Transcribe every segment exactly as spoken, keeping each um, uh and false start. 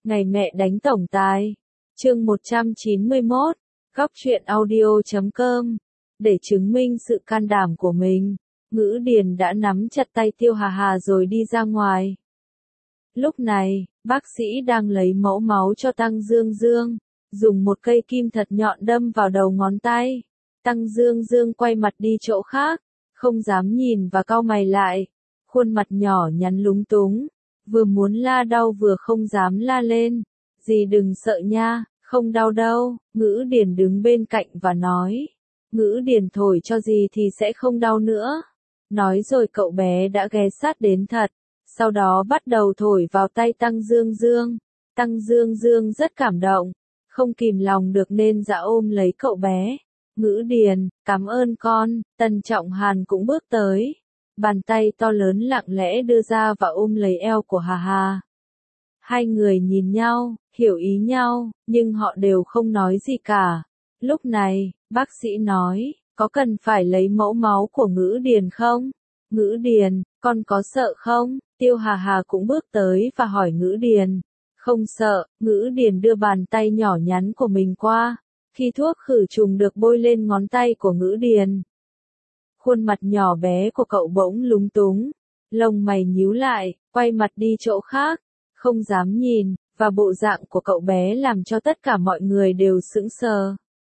Ngày mẹ đánh tổng tài. Chương một trăm chín mươi mốt. Góc truyện audio chấm com. Để chứng minh sự can đảm của mình, Ngữ Điền đã nắm chặt tay Tiêu Hà Hà rồi đi ra ngoài. Lúc này, bác sĩ đang lấy mẫu máu cho Tăng Dương Dương, dùng một cây kim thật nhọn đâm vào đầu ngón tay. Tăng Dương Dương quay mặt đi chỗ khác, không dám nhìn và cau mày lại, khuôn mặt nhỏ nhắn lúng túng, vừa muốn la đau vừa không dám la lên. Dì đừng sợ nha, không đau đâu, Ngữ Điền đứng bên cạnh và nói. Ngữ Điền thổi cho dì thì sẽ không đau nữa. Nói rồi cậu bé đã ghé sát đến thật, sau đó bắt đầu thổi vào tay Tăng Dương Dương. Tăng Dương Dương rất cảm động, không kìm lòng được nên dã ôm lấy cậu bé. Ngữ Điền, cảm ơn con. Tần Trọng Hàn cũng bước tới, bàn tay to lớn lặng lẽ đưa ra và ôm lấy eo của Hà Hà. Hai người nhìn nhau, hiểu ý nhau, nhưng họ đều không nói gì cả. Lúc này, bác sĩ nói, có cần phải lấy mẫu máu của Ngữ Điền không? Ngữ Điền, con có sợ không? Tiêu Hà Hà cũng bước tới và hỏi Ngữ Điền. Không sợ, Ngữ Điền đưa bàn tay nhỏ nhắn của mình qua. Khi thuốc khử trùng được bôi lên ngón tay của Ngữ Điền, khuôn mặt nhỏ bé của cậu bỗng lúng túng, lông mày nhíu lại, quay mặt đi chỗ khác, không dám nhìn, và bộ dạng của cậu bé làm cho tất cả mọi người đều sững sờ.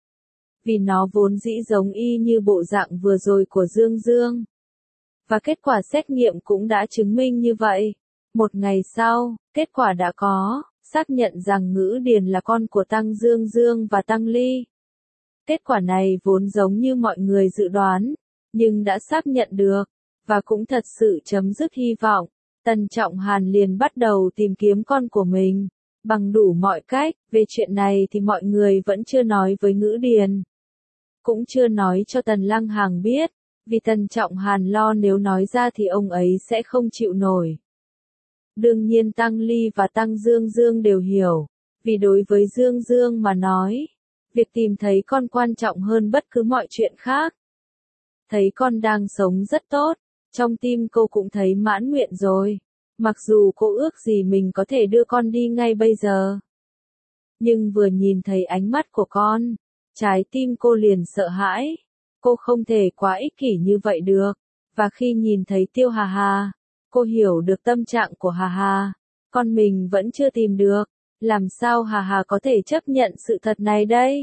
Vì nó vốn dĩ giống y như bộ dạng vừa rồi của Dương Dương. Và kết quả xét nghiệm cũng đã chứng minh như vậy. Một ngày sau, kết quả đã có, xác nhận rằng Ngữ Điền là con của Tăng Dương Dương và Tăng Ly. Kết quả này vốn giống như mọi người dự đoán, nhưng đã xác nhận được, và cũng thật sự chấm dứt hy vọng. Tần Trọng Hàn liền bắt đầu tìm kiếm con của mình, bằng đủ mọi cách. Về chuyện này thì mọi người vẫn chưa nói với Ngữ Điền, cũng chưa nói cho Tần Lăng Hàng biết, vì Tần Trọng Hàn lo nếu nói ra thì ông ấy sẽ không chịu nổi. Đương nhiên Tăng Ly và Tăng Dương Dương đều hiểu, vì đối với Dương Dương mà nói, việc tìm thấy con quan trọng hơn bất cứ mọi chuyện khác. Thấy con đang sống rất tốt, trong tim cô cũng thấy mãn nguyện rồi, mặc dù cô ước gì mình có thể đưa con đi ngay bây giờ. Nhưng vừa nhìn thấy ánh mắt của con, trái tim cô liền sợ hãi, cô không thể quá ích kỷ như vậy được, và khi nhìn thấy Tiêu Hà Hà, cô hiểu được tâm trạng của Hà Hà, con mình vẫn chưa tìm được, làm sao Hà Hà có thể chấp nhận sự thật này đây?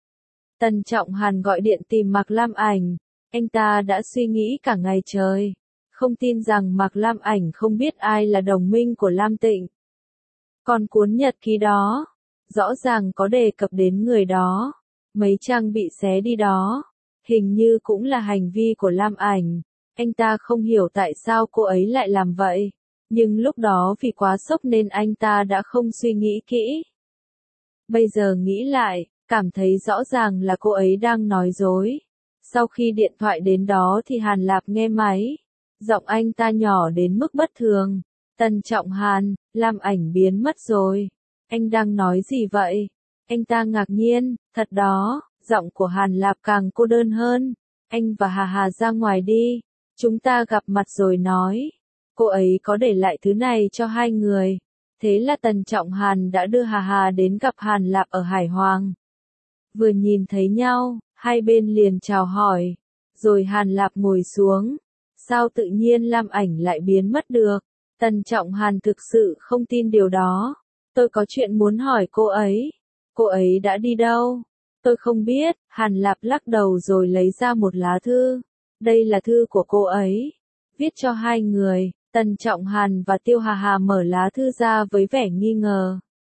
Tần Trọng Hàn gọi điện tìm Mạc Lam Ảnh, anh ta đã suy nghĩ cả ngày trời, không tin rằng Mạc Lam Ảnh không biết ai là đồng minh của Lam Tịnh. Còn cuốn nhật ký đó, rõ ràng có đề cập đến người đó, mấy trang bị xé đi đó, hình như cũng là hành vi của Lam Ảnh. Anh ta không hiểu tại sao cô ấy lại làm vậy, nhưng lúc đó vì quá sốc nên anh ta đã không suy nghĩ kỹ. Bây giờ nghĩ lại, cảm thấy rõ ràng là cô ấy đang nói dối. Sau khi điện thoại đến đó thì Hàn Lạp nghe máy, giọng anh ta nhỏ đến mức bất thường. Tần Trọng Hàn, Lam Ảnh biến mất rồi. Anh đang nói gì vậy? Anh ta ngạc nhiên, thật đó, giọng của Hàn Lạp càng cô đơn hơn. Anh và Hà Hà ra ngoài đi, chúng ta gặp mặt rồi nói. Cô ấy có để lại thứ này cho hai người. Thế là Tần Trọng Hàn đã đưa Hà Hà đến gặp Hàn Lạp ở Hải Hoàng. Vừa nhìn thấy nhau, hai bên liền chào hỏi. Rồi Hàn Lạp ngồi xuống. Sao tự nhiên Lam Ảnh lại biến mất được? Tần Trọng Hàn thực sự không tin điều đó. Tôi có chuyện muốn hỏi cô ấy. Cô ấy đã đi đâu? Tôi không biết. Hàn Lạp lắc đầu rồi lấy ra một lá thư. Đây là thư của cô ấy, viết cho hai người. Tần Trọng Hàn và Tiêu Hà Hà mở lá thư ra với vẻ nghi ngờ.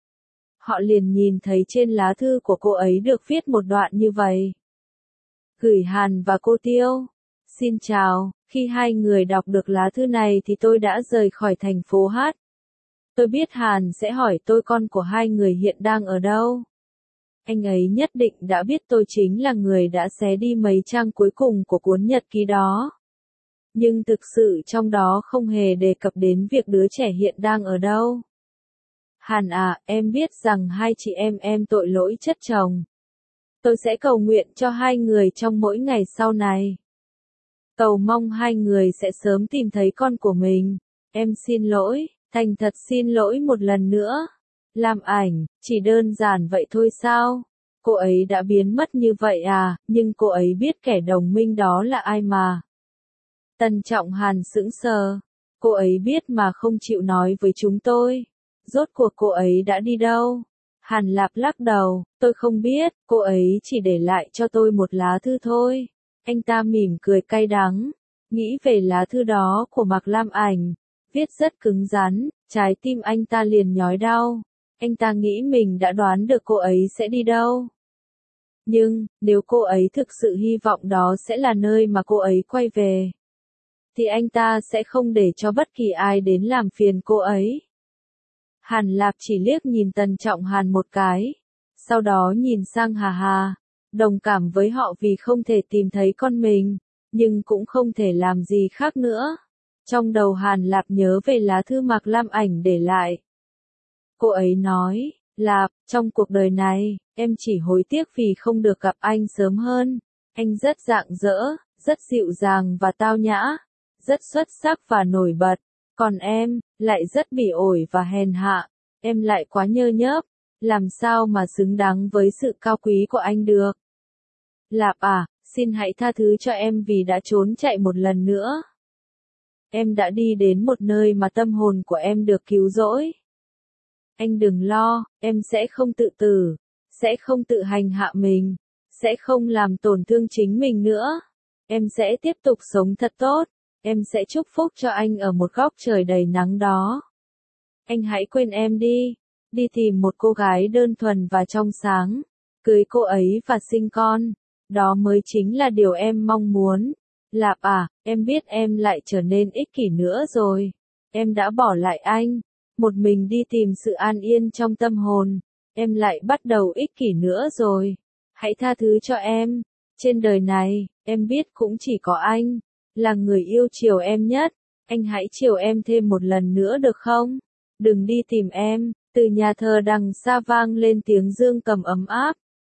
Họ liền nhìn thấy trên lá thư của cô ấy được viết một đoạn như vậy. Gửi Hàn và cô Tiêu. Xin chào, khi hai người đọc được lá thư này thì tôi đã rời khỏi thành phố Hát. Tôi biết Hàn sẽ hỏi tôi con của hai người hiện đang ở đâu. Anh ấy nhất định đã biết tôi chính là người đã xé đi mấy trang cuối cùng của cuốn nhật ký đó. Nhưng thực sự trong đó không hề đề cập đến việc đứa trẻ hiện đang ở đâu. Hàn à, em biết rằng hai chị em em tội lỗi chất chồng. Tôi sẽ cầu nguyện cho hai người trong mỗi ngày sau này. Cầu mong hai người sẽ sớm tìm thấy con của mình. Em xin lỗi, thành thật xin lỗi một lần nữa. Lam Ảnh, chỉ đơn giản vậy thôi sao? Cô ấy đã biến mất như vậy à, nhưng cô ấy biết kẻ đồng minh đó là ai mà. Tần Trọng Hàn sững sờ. Cô ấy biết mà không chịu nói với chúng tôi. Rốt cuộc cô ấy đã đi đâu? Hàn Lạp lắc đầu, tôi không biết, cô ấy chỉ để lại cho tôi một lá thư thôi. Anh ta mỉm cười cay đắng, nghĩ về lá thư đó của Mạc Lam Ảnh, viết rất cứng rắn, trái tim anh ta liền nhói đau. Anh ta nghĩ mình đã đoán được cô ấy sẽ đi đâu. Nhưng, nếu cô ấy thực sự hy vọng đó sẽ là nơi mà cô ấy quay về, thì anh ta sẽ không để cho bất kỳ ai đến làm phiền cô ấy. Hàn Lạp chỉ liếc nhìn Tần Trọng Hàn một cái, sau đó nhìn sang Hà Hà, đồng cảm với họ vì không thể tìm thấy con mình, nhưng cũng không thể làm gì khác nữa. Trong đầu Hàn Lạp nhớ về lá thư Mạc Lam Ảnh để lại. Cô ấy nói, Lạp, trong cuộc đời này, em chỉ hối tiếc vì không được gặp anh sớm hơn. Anh rất rạng rỡ, rất dịu dàng và tao nhã, rất xuất sắc và nổi bật. Còn em, lại rất bỉ ổi và hèn hạ. Em lại quá nhơ nhớp, làm sao mà xứng đáng với sự cao quý của anh được. Lạp à, xin hãy tha thứ cho em vì đã trốn chạy một lần nữa. Em đã đi đến một nơi mà tâm hồn của em được cứu rỗi. Anh đừng lo, em sẽ không tự tử, sẽ không tự hành hạ mình, sẽ không làm tổn thương chính mình nữa. Em sẽ tiếp tục sống thật tốt, em sẽ chúc phúc cho anh ở một góc trời đầy nắng đó. Anh hãy quên em đi, đi tìm một cô gái đơn thuần và trong sáng, cưới cô ấy và sinh con, đó mới chính là điều em mong muốn. Lạp à, em biết em lại trở nên ích kỷ nữa rồi, em đã bỏ lại anh, một mình đi tìm sự an yên trong tâm hồn, em lại bắt đầu ích kỷ nữa rồi, hãy tha thứ cho em, trên đời này, em biết cũng chỉ có anh, là người yêu chiều em nhất, anh hãy chiều em thêm một lần nữa được không? Đừng đi tìm em. Từ nhà thờ đằng xa vang lên tiếng dương cầm ấm áp.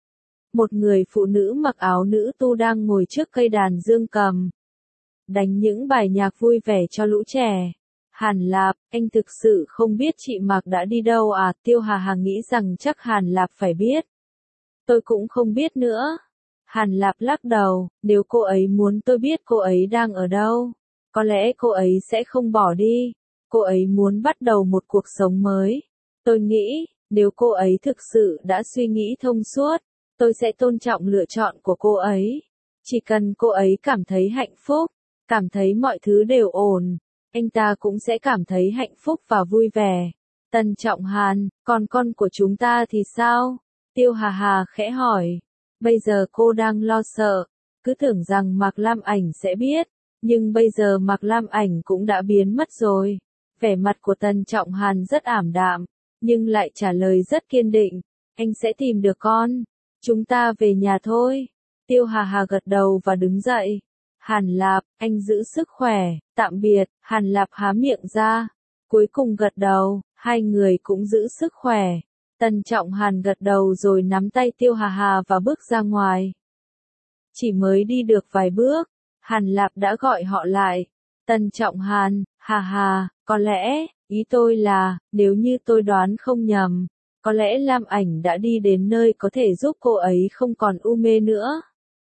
Một người phụ nữ mặc áo nữ tu đang ngồi trước cây đàn dương cầm, đánh những bài nhạc vui vẻ cho lũ trẻ. Hàn Lạp, anh thực sự không biết chị Mạc đã đi đâu à? Tiêu Hà Hà nghĩ rằng chắc Hàn Lạp phải biết. Tôi cũng không biết nữa. Hàn Lạp lắc đầu, nếu cô ấy muốn tôi biết cô ấy đang ở đâu, có lẽ cô ấy sẽ không bỏ đi. Cô ấy muốn bắt đầu một cuộc sống mới. Tôi nghĩ, nếu cô ấy thực sự đã suy nghĩ thông suốt, tôi sẽ tôn trọng lựa chọn của cô ấy. Chỉ cần cô ấy cảm thấy hạnh phúc, cảm thấy mọi thứ đều ổn, anh ta cũng sẽ cảm thấy hạnh phúc và vui vẻ. Tần Trọng Hàn, còn con của chúng ta thì sao? Tiêu Hà Hà khẽ hỏi. Bây giờ cô đang lo sợ, cứ tưởng rằng Mạc Lam Ảnh sẽ biết, nhưng bây giờ Mạc Lam Ảnh cũng đã biến mất rồi. Vẻ mặt của Tần Trọng Hàn rất ảm đạm, nhưng lại trả lời rất kiên định. Anh sẽ tìm được con. Chúng ta về nhà thôi. Tiêu Hà Hà gật đầu và đứng dậy. Hàn Lạp, anh giữ sức khỏe, tạm biệt. Hàn Lạp há miệng ra, cuối cùng gật đầu, hai người cũng giữ sức khỏe. Tần Trọng Hàn gật đầu rồi nắm tay Tiêu Hà Hà và bước ra ngoài. Chỉ mới đi được vài bước, Hàn Lạp đã gọi họ lại. Tần Trọng Hàn, Hà Hà, có lẽ, ý tôi là, nếu như tôi đoán không nhầm, có lẽ Lam Ảnh đã đi đến nơi có thể giúp cô ấy không còn u mê nữa.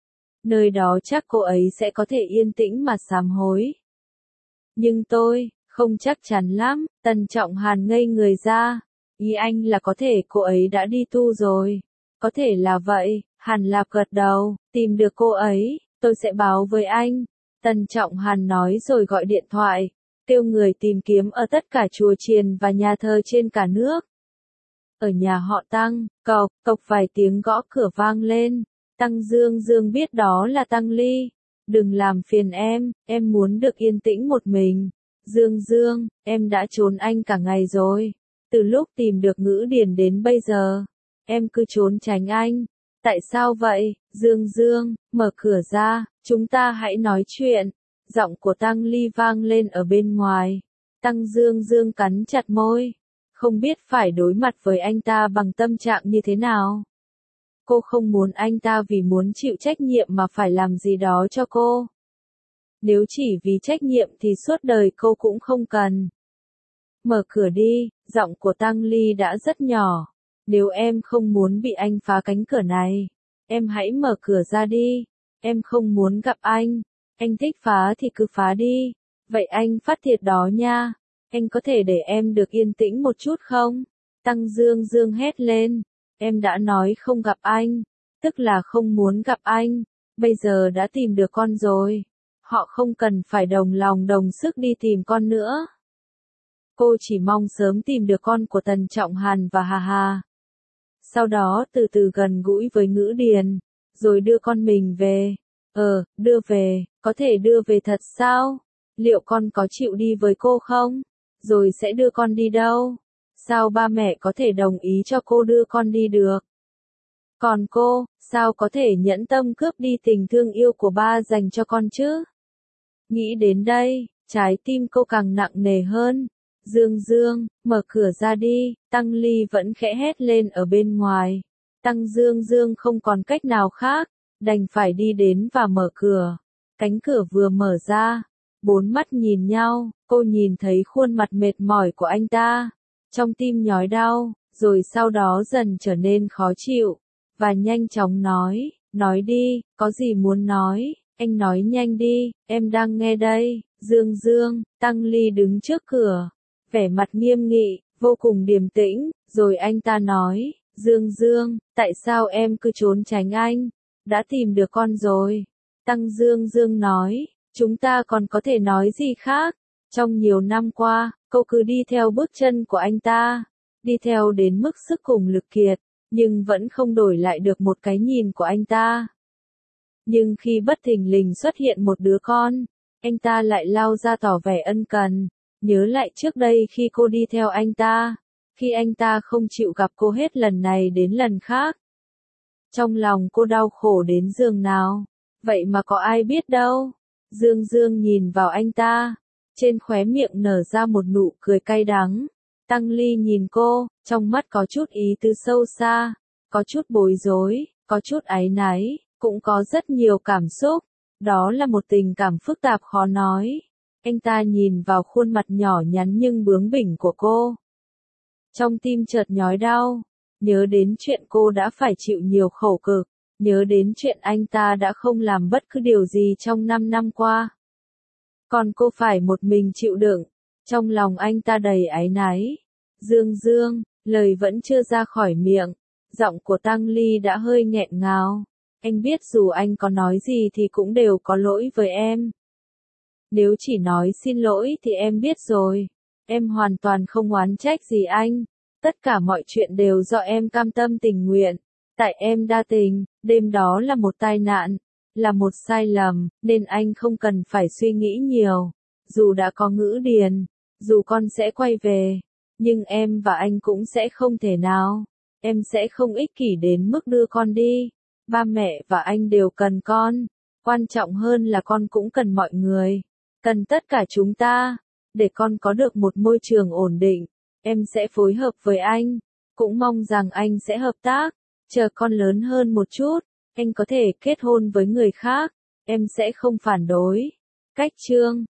Nơi đó chắc cô ấy sẽ có thể yên tĩnh mà sám hối. Nhưng tôi, không chắc chắn lắm. Tần Trọng Hàn ngây người ra. Ý anh là có thể cô ấy đã đi tu rồi. Có thể là vậy. Hàn Lạp gật đầu, tìm được cô ấy, tôi sẽ báo với anh. Tần Trọng Hàn nói rồi gọi điện thoại, kêu người tìm kiếm ở tất cả chùa chiền và nhà thờ trên cả nước. Ở nhà họ Tăng, cộc, cộc vài tiếng gõ cửa vang lên. Tăng Dương Dương biết đó là Tăng Ly. Đừng làm phiền em, em muốn được yên tĩnh một mình. Dương Dương, em đã trốn anh cả ngày rồi. Từ lúc tìm được Ngữ Điền đến bây giờ, em cứ trốn tránh anh. Tại sao vậy? Dương Dương, mở cửa ra, chúng ta hãy nói chuyện. Giọng của Tăng Ly vang lên ở bên ngoài. Tăng Dương Dương cắn chặt môi, không biết phải đối mặt với anh ta bằng tâm trạng như thế nào. Cô không muốn anh ta vì muốn chịu trách nhiệm mà phải làm gì đó cho cô. Nếu chỉ vì trách nhiệm thì suốt đời cô cũng không cần. Mở cửa đi, giọng của Tăng Ly đã rất nhỏ. Nếu em không muốn bị anh phá cánh cửa này, em hãy mở cửa ra đi. Em không muốn gặp anh. Anh thích phá thì cứ phá đi. Vậy anh phát thiệt đó nha. Anh có thể để em được yên tĩnh một chút không? Tăng Dương Dương hét lên. Em đã nói không gặp anh. Tức là không muốn gặp anh. Bây giờ đã tìm được con rồi. Họ không cần phải đồng lòng đồng sức đi tìm con nữa. Cô chỉ mong sớm tìm được con của Tần Trọng Hàn và Hà Hà. Sau đó từ từ gần gũi với Ngữ Điền, rồi đưa con mình về. Ờ, đưa về, có thể đưa về thật sao? Liệu con có chịu đi với cô không? Rồi sẽ đưa con đi đâu? Sao ba mẹ có thể đồng ý cho cô đưa con đi được? Còn cô, sao có thể nhẫn tâm cướp đi tình thương yêu của ba dành cho con chứ? Nghĩ đến đây, trái tim cô càng nặng nề hơn. Dương Dương, mở cửa ra đi, Tăng Ly vẫn khẽ hét lên ở bên ngoài. Tăng Dương Dương không còn cách nào khác, đành phải đi đến và mở cửa. Cánh cửa vừa mở ra, bốn mắt nhìn nhau, cô nhìn thấy khuôn mặt mệt mỏi của anh ta. Trong tim nhói đau, rồi sau đó dần trở nên khó chịu, và nhanh chóng nói, nói đi, có gì muốn nói, anh nói nhanh đi, em đang nghe đây. Dương Dương, Tăng Ly đứng trước cửa, vẻ mặt nghiêm nghị, vô cùng điềm tĩnh, rồi anh ta nói, Dương Dương, tại sao em cứ trốn tránh anh? Đã tìm được con rồi. Tăng Dương Dương nói, chúng ta còn có thể nói gì khác? Trong nhiều năm qua, cô cứ đi theo bước chân của anh ta, đi theo đến mức sức cùng lực kiệt, nhưng vẫn không đổi lại được một cái nhìn của anh ta. Nhưng khi bất thình lình xuất hiện một đứa con, anh ta lại lao ra tỏ vẻ ân cần, nhớ lại trước đây khi cô đi theo anh ta, khi anh ta không chịu gặp cô hết lần này đến lần khác. Trong lòng cô đau khổ đến giường nào, vậy mà có ai biết đâu. Dương Dương nhìn vào anh ta, trên khóe miệng nở ra một nụ cười cay đắng. Tăng Ly nhìn cô, trong mắt có chút ý tứ sâu xa, có chút bối rối, có chút áy náy, cũng có rất nhiều cảm xúc. Đó là một tình cảm phức tạp khó nói. Anh ta nhìn vào khuôn mặt nhỏ nhắn nhưng bướng bỉnh của cô. Trong tim chợt nhói đau, nhớ đến chuyện cô đã phải chịu nhiều khổ cực, nhớ đến chuyện anh ta đã không làm bất cứ điều gì trong năm năm qua. Còn cô phải một mình chịu đựng, trong lòng anh ta đầy áy náy. Dương Dương, lời vẫn chưa ra khỏi miệng, giọng của Tăng Ly đã hơi nghẹn ngào. Anh biết dù anh có nói gì thì cũng đều có lỗi với em. Nếu chỉ nói xin lỗi thì em biết rồi. Em hoàn toàn không oán trách gì anh. Tất cả mọi chuyện đều do em cam tâm tình nguyện. Tại em đa tình, đêm đó là một tai nạn, là một sai lầm, nên anh không cần phải suy nghĩ nhiều. Dù đã có Ngữ Điền, dù con sẽ quay về, nhưng em và anh cũng sẽ không thể nào. Em sẽ không ích kỷ đến mức đưa con đi. Ba mẹ và anh đều cần con. Quan trọng hơn là con cũng cần mọi người. Cần tất cả chúng ta. Để con có được một môi trường ổn định. Em sẽ phối hợp với anh. Cũng mong rằng anh sẽ hợp tác. Chờ con lớn hơn một chút, anh có thể kết hôn với người khác. Em sẽ không phản đối. Cách chương